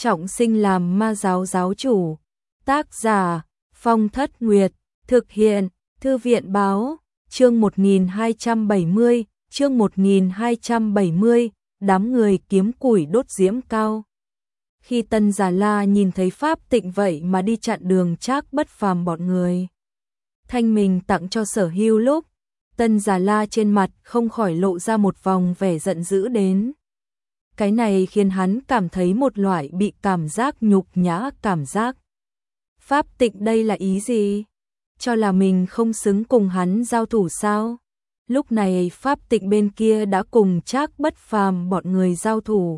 trọng sinh làm ma giáo giáo chủ. Tác giả Phong Thất Nguyệt, thực hiện Thư viện báo, chương 1270, chương 1270, đám người kiếm củi đốt diễm cao. Khi Tân Già La nhìn thấy Pháp Tịnh vậy mà đi chặn đường Trác Bất Phàm bọn người thanh mình tặng cho Sở Hưu lúc, Tân Già La trên mặt không khỏi lộ ra một vòng vẻ giận dữ đến. Cái này khiến hắn cảm thấy một loại bị cảm giác nhục nhã cảm giác. Pháp Tịnh đây là ý gì? Cho là mình không xứng cùng hắn giao thủ sao? Lúc này Pháp Tịnh bên kia đã cùng Trác Bất Phàm bọn người giao thủ.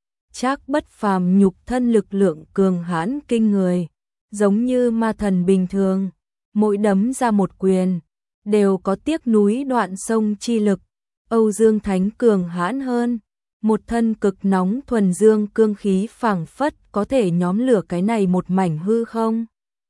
Trác Bất Phàm nhục thân lực lượng cường hãn kinh người, giống như ma thần bình thường, mỗi đấm ra một quyền đều có tiếc núi đoạn sông chi lực. Âu Dương Thánh cường hãn hơn, một thân cực nóng thuần dương cương khí phảng phất có thể nhóm lửa cái này một mảnh hư không.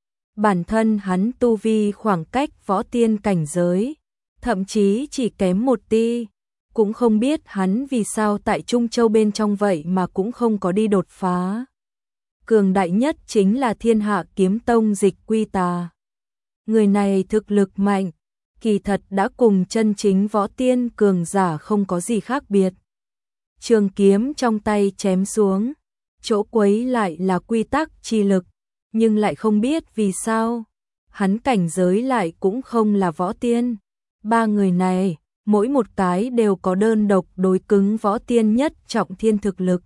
Bản thân hắn tu vi khoảng cách võ tiên cảnh giới, thậm chí chỉ kém một ti, cũng không biết hắn vì sao tại Trung Châu bên trong vậy mà cũng không có đi đột phá. Cường đại nhất chính là Thiên Hạ Kiếm Tông Dịch Quy Tà. Người này thực lực mạnh, kỳ thật đã cùng chân chính võ tiên cường giả không có gì khác biệt. Trường kiếm trong tay chém xuống, chỗ quấy lại là quy tắc chi lực, nhưng lại không biết vì sao, hắn cảnh giới lại cũng không là võ tiên. Ba người này, mỗi một cái đều có đơn độc đối cứng võ tiên nhất trọng thiên thực lực.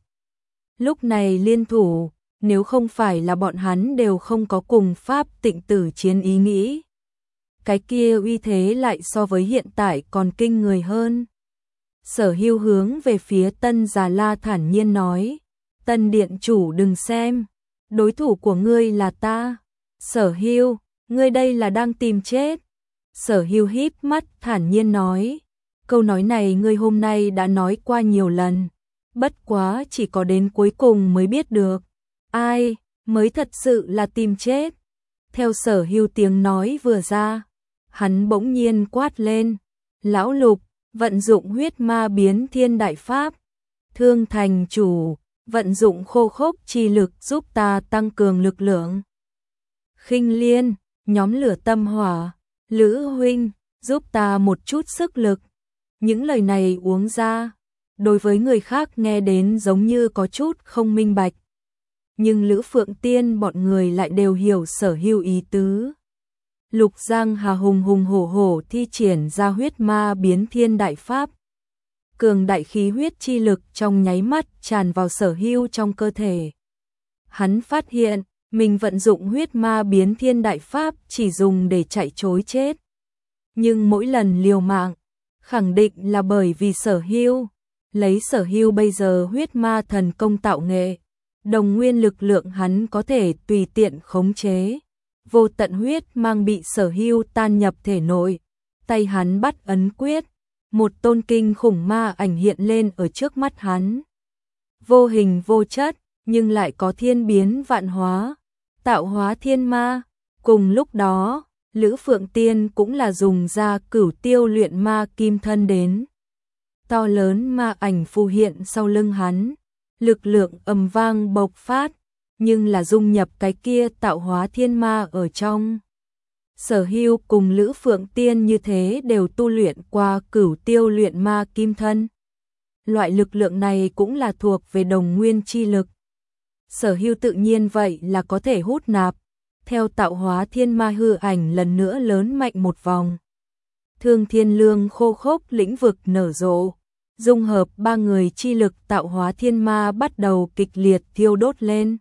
Lúc này liên thủ, nếu không phải là bọn hắn đều không có cùng Pháp Tịnh tử chiến ý nghĩ, cái kia uy thế lại so với hiện tại còn kinh người hơn. Sở Hưu hướng về phía Tân Già La thản nhiên nói, Tân điện chủ đừng xem, đối thủ của ngươi là ta. Sở Hưu, ngươi đây là đang tìm chết. Sở Hưu híp mắt thản nhiên nói, câu nói này ngươi hôm nay đã nói qua nhiều lần, bất quá chỉ có đến cuối cùng mới biết được, ai mới thật sự là tìm chết. Theo Sở Hưu tiếng nói vừa ra, hắn bỗng nhiên quát lên, lão Lục, vận dụng huyết ma biến thiên đại pháp. Thương thành chủ, vận dụng khô khốc chi lực giúp ta tăng cường lực lượng. Khinh Liên, nhóm lửa tâm hỏa. Lữ huynh, giúp ta một chút sức lực. Những lời này uống ra, đối với người khác nghe đến giống như có chút không minh bạch. Nhưng Lữ Phượng Tiên bọn người lại đều hiểu Sở Hưu ý tứ. Lục Giang Hà hùng hùng hổ hổ thi triển ra huyết ma biến thiên đại pháp. Cường đại khí huyết chi lực trong nháy mắt tràn vào Sở Hưu trong cơ thể. Hắn phát hiện, mình vận dụng huyết ma biến thiên đại pháp chỉ dùng để chạy trối chết. Nhưng mỗi lần liều mạng, khẳng định là bởi vì Sở Hưu. Lấy Sở Hưu bây giờ huyết ma thần công tạo nghệ, đồng nguyên lực lượng hắn có thể tùy tiện khống chế. Vô tận huyết mang bị Sở Hưu tan nhập thể nội, tay hắn bắt ấn quyết, một tôn kinh khủng ma ảnh hiện lên ở trước mắt hắn. Vô hình vô chất, nhưng lại có thiên biến vạn hóa, tạo hóa thiên ma. Cùng lúc đó, Lữ Phượng Tiên cũng là dùng ra Cửu Tiêu luyện ma kim thân đến. To lớn ma ảnh phù hiện sau lưng hắn, lực lượng ầm vang bộc phát, nhưng là dung nhập cái kia tạo hóa thiên ma ở trong. Sở Hưu cùng Lữ Phượng Tiên như thế đều tu luyện qua Cửu Tiêu luyện ma kim thân. Loại lực lượng này cũng là thuộc về đồng nguyên chi lực. Sở Hưu tự nhiên vậy là có thể hút nạp, theo tạo hóa thiên ma hư ảnh lần nữa lớn mạnh một vòng. Thương Thiên Lương khô khốc lĩnh vực nở rộ, dung hợp ba người chi lực tạo hóa thiên ma bắt đầu kịch liệt thiêu đốt lên.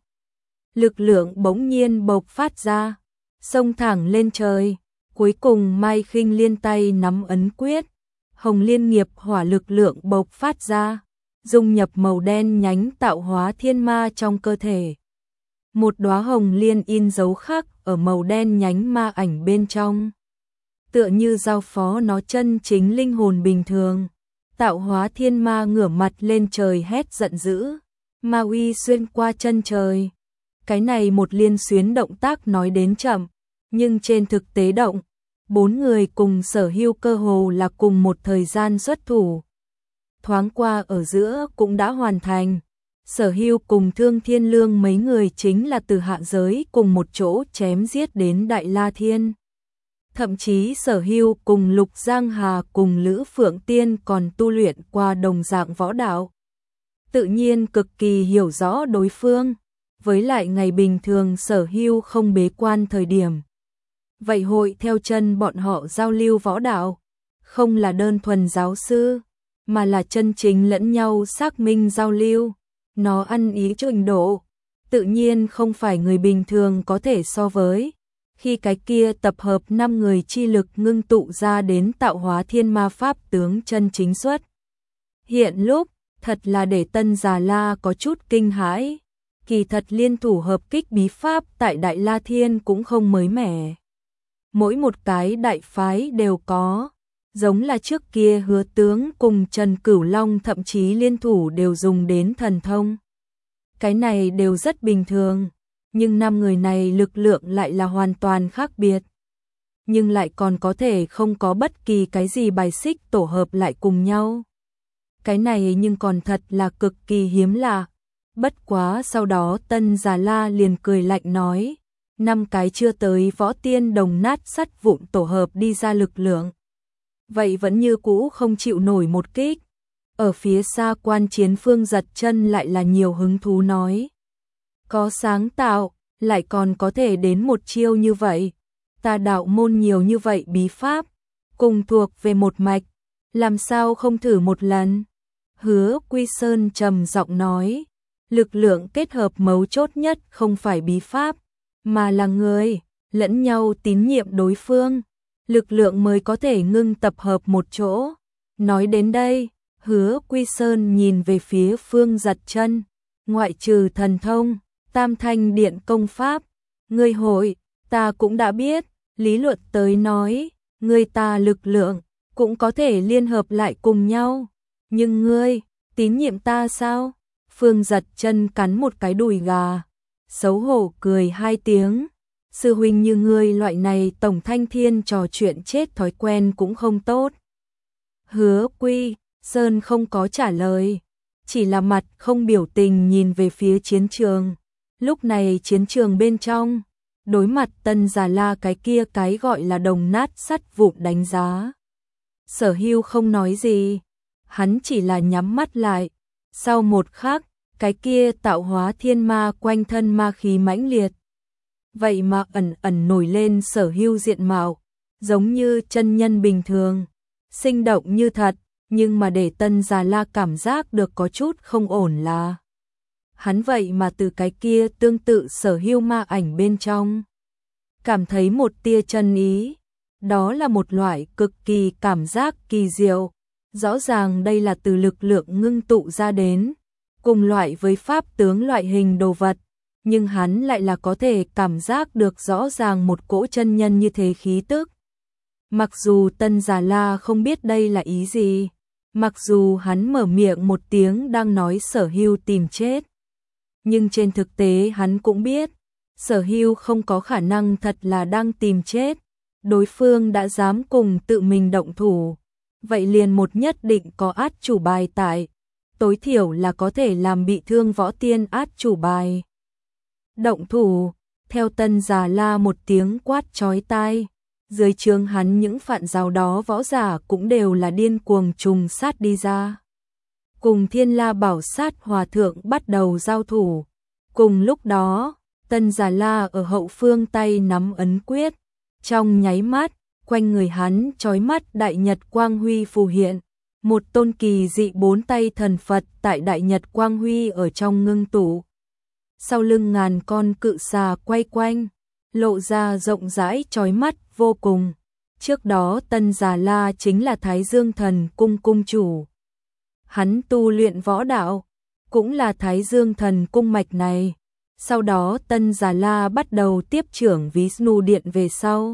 Lực lượng bỗng nhiên bộc phát ra, xông thẳng lên trời, cuối cùng Mai Khinh Liên tay nắm ấn quyết, Hồng Liên nghiệp hỏa lực lượng bộc phát ra, dung nhập màu đen nhánh tạo hóa thiên ma trong cơ thể. Một đóa hồng liên in dấu khắc ở màu đen nhánh ma ảnh bên trong, tựa như giao phó nó chân chính linh hồn bình thường. Tạo hóa thiên ma ngửa mặt lên trời hét giận dữ, ma uy xuyên qua chân trời. Cái này một liên xuyến động tác nói đến chậm, nhưng trên thực tế động, bốn người cùng Sở Hưu cơ hồ là cùng một thời gian xuất thủ. Thoáng qua ở giữa cũng đã hoàn thành, Sở Hưu cùng Thương Thiên Lương mấy người chính là từ hạ giới cùng một chỗ chém giết đến Đại La Thiên. Thậm chí Sở Hưu cùng Lục Giang Hà cùng Lữ Phượng Tiên còn tu luyện qua đồng dạng võ đạo. Tự nhiên cực kỳ hiểu rõ đối phương, với lại ngày bình thường Sở Hưu không bế quan thời điểm. Vậy hội theo chân bọn họ giao lưu võ đạo, không là đơn thuần giáo sư, mà là chân chính lẫn nhau xác minh giao lưu, nó ăn ý trình độ, tự nhiên không phải người bình thường có thể so với. Khi cái kia tập hợp 5 người chi lực ngưng tụ ra đến tạo hóa thiên ma pháp tướng chân chính xuất. Hiện lúc, thật là để Tân Già La có chút kinh hãi, kỳ thật liên thủ hợp kích bí pháp tại Đại La Thiên cũng không mới mẻ. Mỗi một cái đại phái đều có, giống là trước kia Hứa Tướng cùng Trần Cửu Long thậm chí liên thủ đều dùng đến thần thông. Cái này đều rất bình thường, nhưng 5 người này lực lượng lại là hoàn toàn khác biệt. Nhưng lại còn có thể không có bất kỳ cái gì bài xích tổ hợp lại cùng nhau. Cái này nhưng còn thật là cực kỳ hiếm lạ. Bất quá sau đó Tân Già La liền cười lạnh nói, 5 cái chưa tới võ tiên đồng nát sắt vụn tổ hợp đi ra lực lượng. Vậy vẫn như cũ không chịu nổi một kích. Ở phía xa Quan Chiến Phương giật chân lại là nhiều hứng thú nói. Có sáng tạo, lại còn có thể đến một chiêu như vậy. Ta đạo môn nhiều như vậy bí pháp, cùng thuộc về một mạch, làm sao không thử một lần. Hứa Quy Sơn trầm giọng nói, lực lượng kết hợp mấu chốt nhất không phải bí pháp, mà là người, lẫn nhau tín nhiệm đối phương, lực lượng mới có thể ngưng tập hợp một chỗ. Nói đến đây, Hứa Quy Sơn nhìn về phía Phương giật chân, ngoại trừ thần thông, Tam Thanh Điện công pháp, ngươi hội, ta cũng đã biết, lý luận tới nói, ngươi ta lực lượng, cũng có thể liên hợp lại cùng nhau, nhưng ngươi, tín nhiệm ta sao? Phương giật chân cắn một cái đùi gà, xấu hổ cười 2 tiếng, sư huynh như ngươi loại này tổng thanh thiên trò chuyện chết thói quen cũng không tốt. Hứa Quy Sơn không có trả lời, chỉ là mặt không biểu tình nhìn về phía chiến trường. Lúc này chiến trường bên trong, đối mặt Tân Già La cái kia cái gọi là đồng nát sắt vụn đánh giá. Sở Hưu không nói gì, hắn chỉ là nhắm mắt lại. Sau một khắc, cái kia tạo hóa thiên ma quanh thân ma khí mãnh liệt. Vậy mà ẩn ẩn nổi lên Sở Hưu diện mạo, giống như chân nhân bình thường, sinh động như thật, nhưng mà để Tân Già La cảm giác được có chút không ổn là hắn vậy mà từ cái kia tương tự Sở Hưu ma ảnh bên trong cảm thấy một tia chân ý, đó là một loại cực kỳ cảm giác kỳ diệu, rõ ràng đây là từ lực lượng ngưng tụ ra đến, cùng loại với pháp tướng loại hình đồ vật, nhưng hắn lại là có thể cảm giác được rõ ràng một cỗ chân nhân như thế khí tức. Mặc dù Tân Già La không biết đây là ý gì, mặc dù hắn mở miệng một tiếng đang nói Sở Hưu tìm chết, nhưng trên thực tế hắn cũng biết, Sở Hưu không có khả năng thật là đang tìm chết, đối phương đã dám cùng tự mình động thủ, vậy liền một nhất định có át chủ bài tại, tối thiểu là có thể làm bị thương võ tiên át chủ bài. Động thủ, theo Tân Già La một tiếng quát chói tai, dưới trướng hắn những phạn giáo đó võ giả cũng đều là điên cuồng trùng sát đi ra. Cùng Thiên La Bảo Sát Hòa Thượng bắt đầu giao thủ. Cùng lúc đó, Tân Già La ở hậu phương tay nắm ấn quyết. Trong nháy mắt, quanh người hắn chói mắt đại nhật quang huy phù hiện. Một tôn kỳ dị 4 tay thần Phật tại đại nhật quang huy ở trong ngưng tụ. Sau lưng ngàn con cự xà quay quanh, lộ ra rộng rãi chói mắt vô cùng. Trước đó Tân Già La chính là Thái Dương Thần Cung cung chủ. Hắn tu luyện võ đạo, cũng là Thái Dương Thần Cung mạch này. Sau đó Tân Già La bắt đầu tiếp trưởng Vishnu Điện về sau.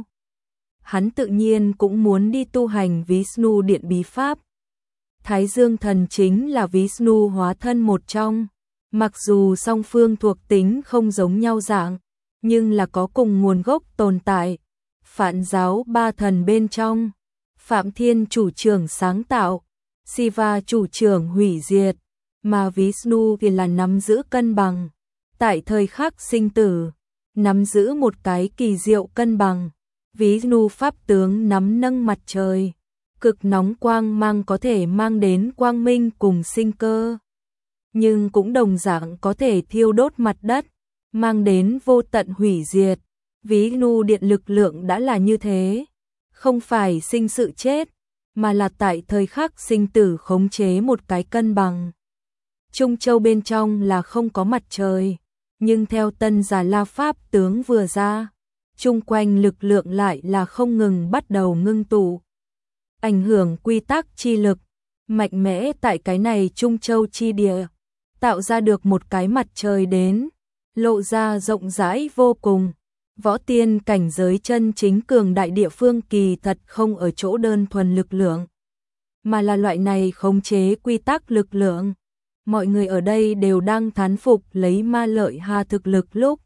Hắn tự nhiên cũng muốn đi tu hành Vishnu Điện bí pháp. Thái Dương Thần chính là Vishnu hóa thân một trong. Mặc dù song phương thuộc tính không giống nhau dạng, nhưng là có cùng nguồn gốc tồn tại. Phạn giáo 3 thần bên trong, Phạm Thiên chủ trưởng sáng tạo, Siva chủ trưởng hủy diệt, mà Vishnu thì là nắm giữ cân bằng. Tại thời khắc sinh tử, nắm giữ một cái kỳ diệu cân bằng. Vishnu pháp tướng nắm nâng mặt trời, cực nóng quang mang có thể mang đến quang minh cùng sinh cơ, nhưng cũng đồng dạng có thể thiêu đốt mặt đất, mang đến vô tận hủy diệt. Vishnu điện lực lượng đã là như thế, không phải sinh sự chết, mà là tại thời khắc sinh tử khống chế một cái cân bằng. Trung Châu bên trong là không có mặt trời, nhưng theo Tân Già La pháp tướng vừa ra, chung quanh lực lượng lại là không ngừng bắt đầu ngưng tụ. Ảnh hưởng quy tắc chi lực, mạnh mẽ tại cái này Trung Châu chi địa, tạo ra được một cái mặt trời đến, lộ ra rộng rãi vô cùng. Võ tiên cảnh giới chân chính cường đại địa phương kỳ thật không ở chỗ đơn thuần lực lượng, mà là loại này khống chế quy tắc lực lượng. Mọi người ở đây đều đang thán phục lấy Ma Lợi Hà thực lực lúc.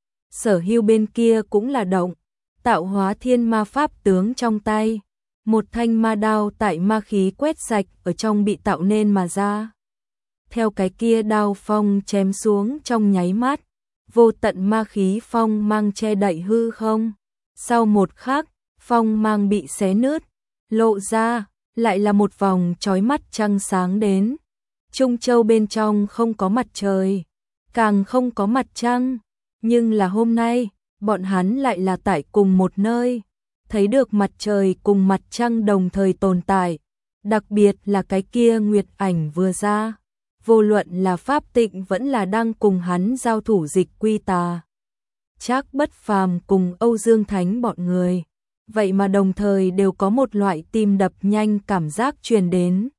Sở Hưu bên kia cũng là động, tạo hóa thiên ma pháp tướng trong tay. Một thanh ma đao tại ma khí quét sạch ở trong bị tạo nên mà ra. Theo cái kia đao phong chém xuống trong nháy mắt, vô tận ma khí phong mang che đậy hư không. Sau một khắc, phong mang bị xé nứt, lộ ra, lại là một vòng chói mắt trăng sáng đến. Trung Châu bên trong không có mặt trời, càng không có mặt trăng, nhưng là hôm nay, bọn hắn lại là tại cùng một nơi, thấy được mặt trời cùng mặt trăng đồng thời tồn tại, đặc biệt là cái kia nguyệt ảnh vừa ra, vô luận là Pháp Tịnh vẫn là đang cùng hắn giao thủ Dịch Quy Tà. Trác Bất Phàm cùng Âu Dương Thánh bọn người, vậy mà đồng thời đều có một loại tim đập nhanh cảm giác truyền đến.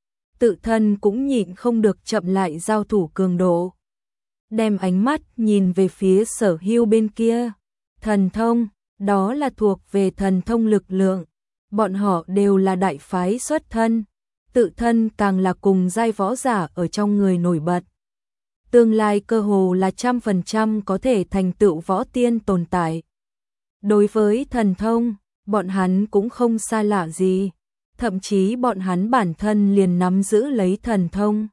Tự thân cũng nhịn không được chậm lại giao thủ cường độ. Đem ánh mắt nhìn về phía Sở Hưu bên kia. Thần thông, đó là thuộc về thần thông lực lượng. Bọn họ đều là đại phái xuất thân. Tự thân càng là cùng giai võ giả ở trong người nổi bật. Tương lai cơ hồ là 100% có thể thành tựu võ tiên tồn tại. Đối với thần thông, bọn hắn cũng không xa lạ gì. Thậm chí bọn hắn bản thân liền nắm giữ lấy thần thông.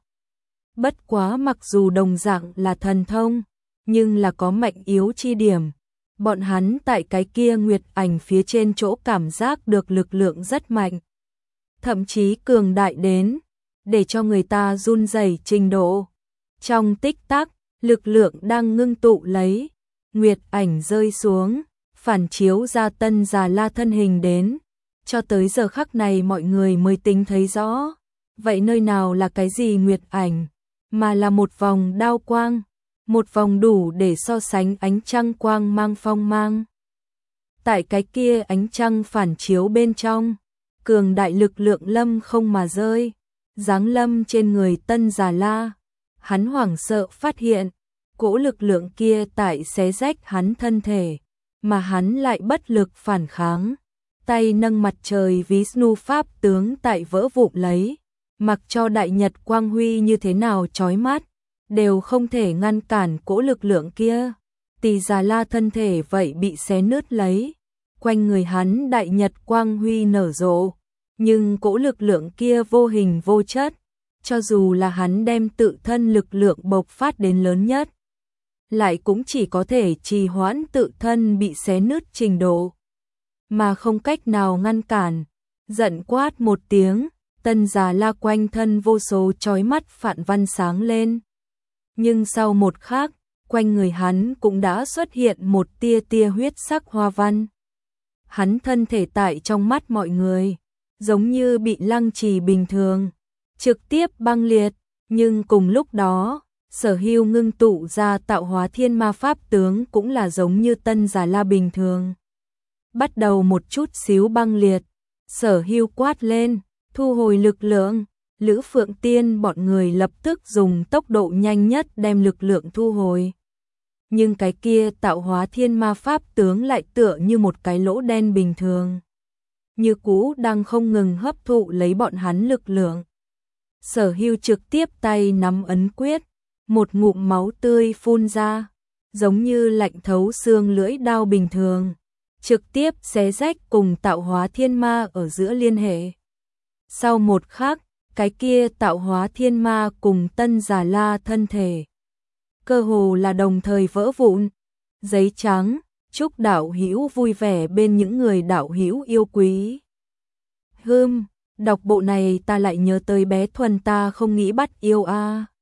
Bất quá mặc dù đồng dạng là thần thông, nhưng là có mạnh yếu chi điểm. Bọn hắn tại cái kia nguyệt ảnh phía trên chỗ cảm giác được lực lượng rất mạnh. Thậm chí cường đại đến, để cho người ta run rẩy trình độ. Trong tích tắc, lực lượng đang ngưng tụ lấy. Nguyệt ảnh rơi xuống, phản chiếu ra Tân Già La thân hình đến. Cho tới giờ khắc này mọi người mới tính thấy rõ. Vậy nơi nào là cái gì nguyệt ảnh, mà là một vòng đao quang, một vòng đủ để so sánh ánh trăng quang mang phong mang. Tại cái kia ánh trăng phản chiếu bên trong, cường đại lực lượng lâm không mà rơi, giáng lâm trên người Tân Già La. Hắn hoảng sợ phát hiện, cỗ lực lượng kia tại xé rách hắn thân thể, mà hắn lại bất lực phản kháng. Tay nâng mặt trời Vishnu pháp tướng tại vỡ vụn lấy, mặc cho đại nhật quang huy như thế nào chói mắt, đều không thể ngăn cản cỗ lực lượng kia. Tỳ Già La thân thể vậy bị xé nứt lấy, quanh người hắn đại nhật quang huy nở rộ, nhưng cỗ lực lượng kia vô hình vô chất, cho dù là hắn đem tự thân lực lượng bộc phát đến lớn nhất, lại cũng chỉ có thể trì hoãn tự thân bị xé nứt trình độ, mà không cách nào ngăn cản. Giận quát một tiếng, Tân Già La quanh thân vô số chói mắt phạn văn sáng lên. Nhưng sau một khắc, quanh người hắn cũng đã xuất hiện một tia tia huyết sắc hoa văn. Hắn thân thể tại trong mắt mọi người, giống như bị lăng trì bình thường, trực tiếp băng liệt, nhưng cùng lúc đó, Sở Hưu ngưng tụ ra tạo hóa thiên ma pháp tướng cũng là giống như Tân Già La bình thường. Bắt đầu một chút xíu băng liệt, Sở Hưu quát lên, thu hồi lực lượng. Lữ Phượng Tiên bọn người lập tức dùng tốc độ nhanh nhất đem lực lượng thu hồi. Nhưng cái kia tạo hóa thiên ma pháp tướng lại tựa như một cái lỗ đen bình thường, như cũ đang không ngừng hấp thụ lấy bọn hắn lực lượng. Sở Hưu trực tiếp tay nắm ấn quyết, một ngụm máu tươi phun ra, giống như lạnh thấu xương lưỡi đao bình thường, trực tiếp xé rách cùng tạo hóa thiên ma ở giữa liên hệ. Sau một khắc, cái kia tạo hóa thiên ma cùng Tân Già La thân thể. Cơ hồ là đồng thời vỡ vụn. Giấy trắng, chúc đạo hữu vui vẻ bên những người đạo hữu yêu quý. Đọc bộ này ta lại nhớ tới bé Thuần ta không nghĩ bắt yêu a.